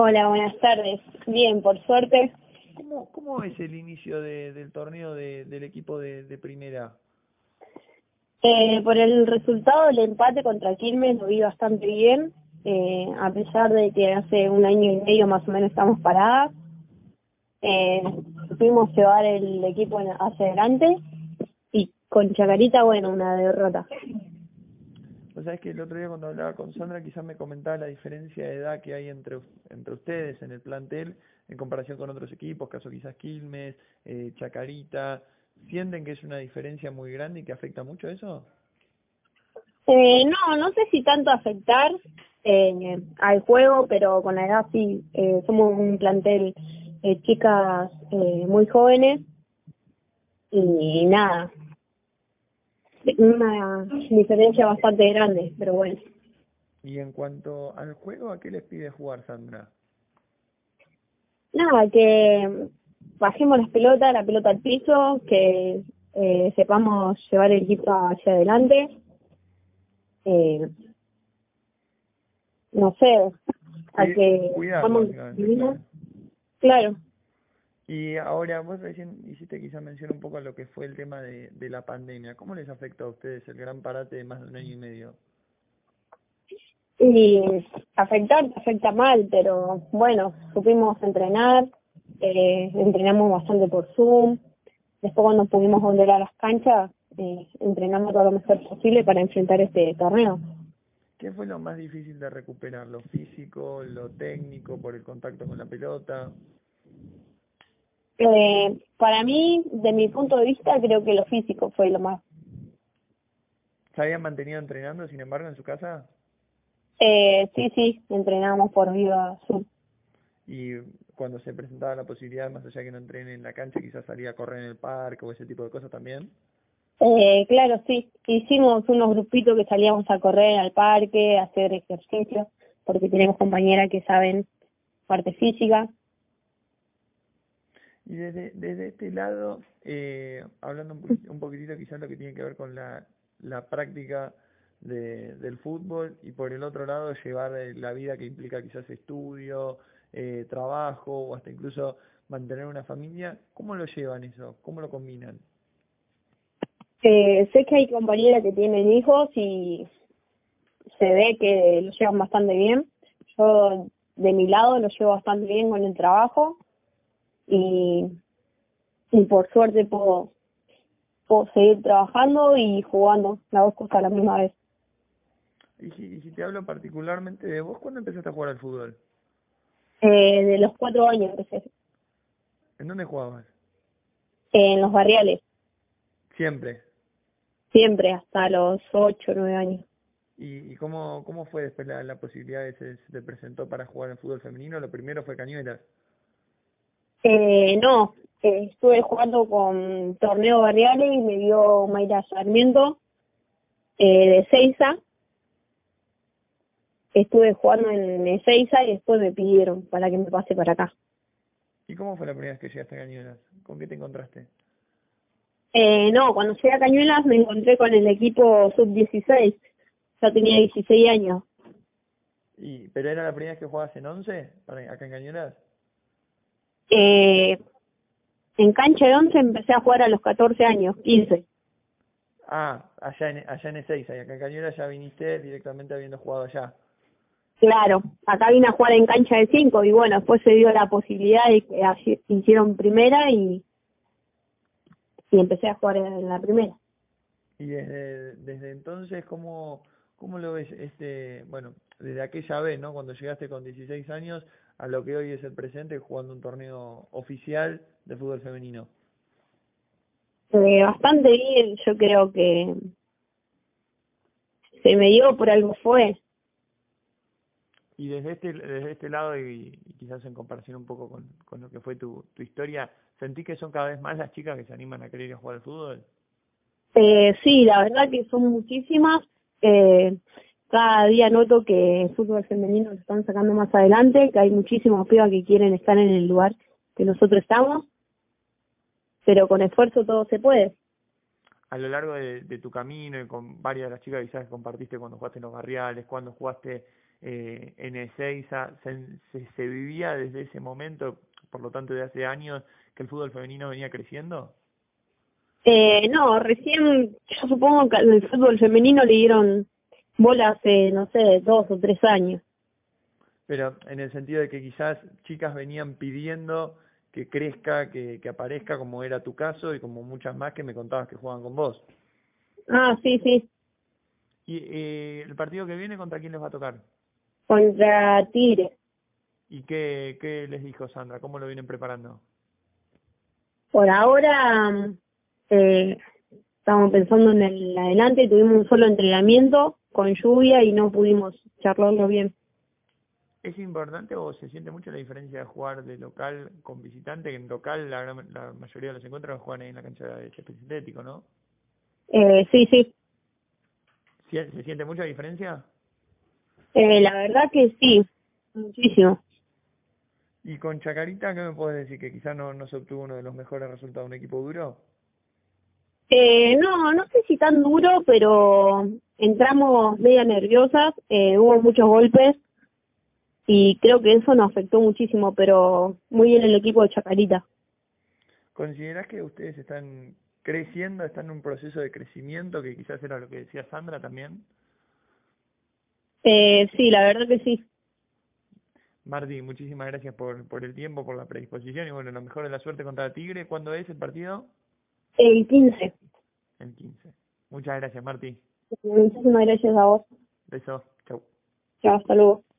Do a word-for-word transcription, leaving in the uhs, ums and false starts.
Hola, buenas tardes. Bien, por suerte. ¿Cómo, cómo es el inicio de, del torneo de, del equipo de, de primera? Eh, por el resultado del empate contra Quilmes lo vi bastante bien, eh, a pesar de que hace un año y medio más o menos estamos paradas. Eh, Pudimos llevar el equipo en- hacia adelante y con Chacarita, bueno, una derrota. Vos sabés que el otro día cuando hablaba con Sandra quizás me comentaba la diferencia de edad que hay entre, us- entre ustedes en el plantel en comparación con otros equipos, caso quizás Quilmes, eh, Chacarita. ¿Sienten que es una diferencia muy grande y que afecta mucho eso? Eh, no, no sé si tanto afectar eh, al juego, pero con la edad sí. Eh, somos un plantel de chicas eh, muy jóvenes y nada, una diferencia bastante grande, pero bueno. Y en cuanto al juego, ¿a qué les pide jugar, Sandra? Nada, que bajemos las pelotas, la pelota al piso, que eh, sepamos llevar el equipo hacia adelante. Eh, no sé, a Cui- que cuidarlo, vamos, básicamente, claro. claro. Y ahora, vos recién hiciste quizá mención un poco a lo que fue el tema de, de la pandemia. ¿Cómo les afectó a ustedes el gran parate de más de un año y medio? Y afectar, afecta mal, pero bueno, supimos entrenar, eh, entrenamos bastante por Zoom. Después cuando pudimos volver a las canchas, eh, entrenamos todo lo mejor posible para enfrentar este torneo. ¿Qué fue lo más difícil de recuperar? ¿Lo físico, lo técnico, por el contacto con la pelota? Eh, para mí, de mi punto de vista, creo que lo físico fue lo más. ¿Se habían mantenido entrenando, sin embargo, en su casa? Eh, sí, sí, entrenamos por Viva Zoom. Y cuando se presentaba la posibilidad, más allá de que no entrenen en la cancha, quizás salía a correr en el parque o ese tipo de cosas también. Eh, claro, sí, hicimos unos grupitos que salíamos a correr al parque, a hacer ejercicio, porque tenemos compañeras que saben parte física. Y desde, desde este lado, eh, hablando un, poquit- un poquitito quizás lo que tiene que ver con la, la práctica de, del fútbol y por el otro lado llevar eh, la vida que implica quizás estudio, eh, trabajo o hasta incluso mantener una familia, ¿cómo lo llevan eso? ¿Cómo lo combinan? Eh, sé que hay compañeras que tienen hijos y se ve que lo llevan bastante bien. Yo, de mi lado, lo llevo bastante bien con el trabajo y, y por suerte puedo, puedo seguir trabajando y jugando las dos cosas a la misma vez. Y si, y si te hablo particularmente de vos, ¿cuándo empezaste a jugar al fútbol? Eh, de los cuatro años empecé, ¿En dónde jugabas? en los barriales, Siempre. siempre hasta los ocho, nueve años. ¿Y, y cómo, cómo fue después la, la posibilidad de se, se te presentó para jugar en fútbol femenino? Lo primero fue Cañuelas. Eh, no, eh, estuve jugando con torneo barriales y me dio Mayra Sarmiento eh, de Seiza. Estuve jugando en Ezeiza y después me pidieron para que me pase para acá. ¿Y cómo fue la primera vez que llegaste a Cañuelas? ¿Con qué te encontraste? Eh, no, cuando llegué a Cañuelas me encontré con el equipo sub dieciséis. Yo tenía dieciséis años. Y, ¿pero era la primera vez que jugabas en once para, acá en Cañuelas? Eh, en cancha de once empecé a jugar a los catorce años, quince. Ah, allá en, allá en Ezeiza, y acá en Cañuelas ya viniste directamente habiendo jugado allá. Claro, acá vine a jugar en cancha de cinco y bueno, después se dio la posibilidad de que así- hicieron primera y, y empecé a jugar en la primera. Y desde, desde entonces, ¿cómo, cómo lo ves este, bueno, desde aquella vez, ¿no? Cuando llegaste con dieciséis años a lo que hoy es el presente, jugando un torneo oficial de fútbol femenino? Eh, bastante bien, yo creo que se me dio por algo fue. Y desde este, desde este lado, y, y quizás en comparación un poco con, con lo que fue tu, tu historia, ¿sentí que son cada vez más las chicas que se animan a querer ir a jugar al fútbol? Eh, sí, la verdad que son muchísimas. Eh, cada día noto que el fútbol femenino lo están sacando más adelante, que hay muchísimas pibas que quieren estar en el lugar que nosotros estamos, pero con esfuerzo todo se puede. A lo largo de, de tu camino y con varias de las chicas quizás que compartiste cuando jugaste en los barriales, cuando jugaste eh, en Ezeiza, se, se, se vivía desde ese momento, por lo tanto de hace años, que el fútbol femenino venía creciendo? Eh, no, recién, yo supongo que al fútbol femenino le dieron bola hace, no sé, dos o tres años. Pero en el sentido de que quizás chicas venían pidiendo que crezca, que, que aparezca, como era tu caso y como muchas más que me contabas que juegan con vos. Ah, sí, sí, ¿Y eh, el partido que viene contra quién les va a tocar? contra Tigre. ¿Y qué, qué les dijo Sandra? ¿Cómo lo vienen preparando? Por ahora, eh, estamos pensando en el adelante, tuvimos un solo entrenamiento con lluvia y no pudimos charlarlo bien. ¿Es importante o se siente mucho la diferencia de jugar de local con visitante? Que en local la, gran- la mayoría de los encuentros los juegan ahí en la cancha de césped sintético, ¿no? Eh, sí, sí, ¿Sie- ¿Se siente mucha diferencia? eh, la verdad que sí, muchísimo. ¿Y con Chacarita qué me puedes decir? ¿Que quizás no, no se obtuvo uno de los mejores resultados de un equipo duro? Eh, no, no sé si tan duro, pero entramos media nerviosas, eh, hubo muchos golpes y creo que eso nos afectó muchísimo, pero muy bien el equipo de Chacarita. ¿Considerás que ustedes están creciendo, están en un proceso de crecimiento, que quizás era lo que decía Sandra también? Eh, sí, la verdad que sí. Marti, muchísimas gracias por, por el tiempo, por la predisposición y bueno, lo mejor de la suerte contra Tigre. ¿Cuándo es el partido? El quince. El quince. Muchas gracias, Marti. Muchísimas gracias a vos. Besos. Chau. Chao, hasta luego.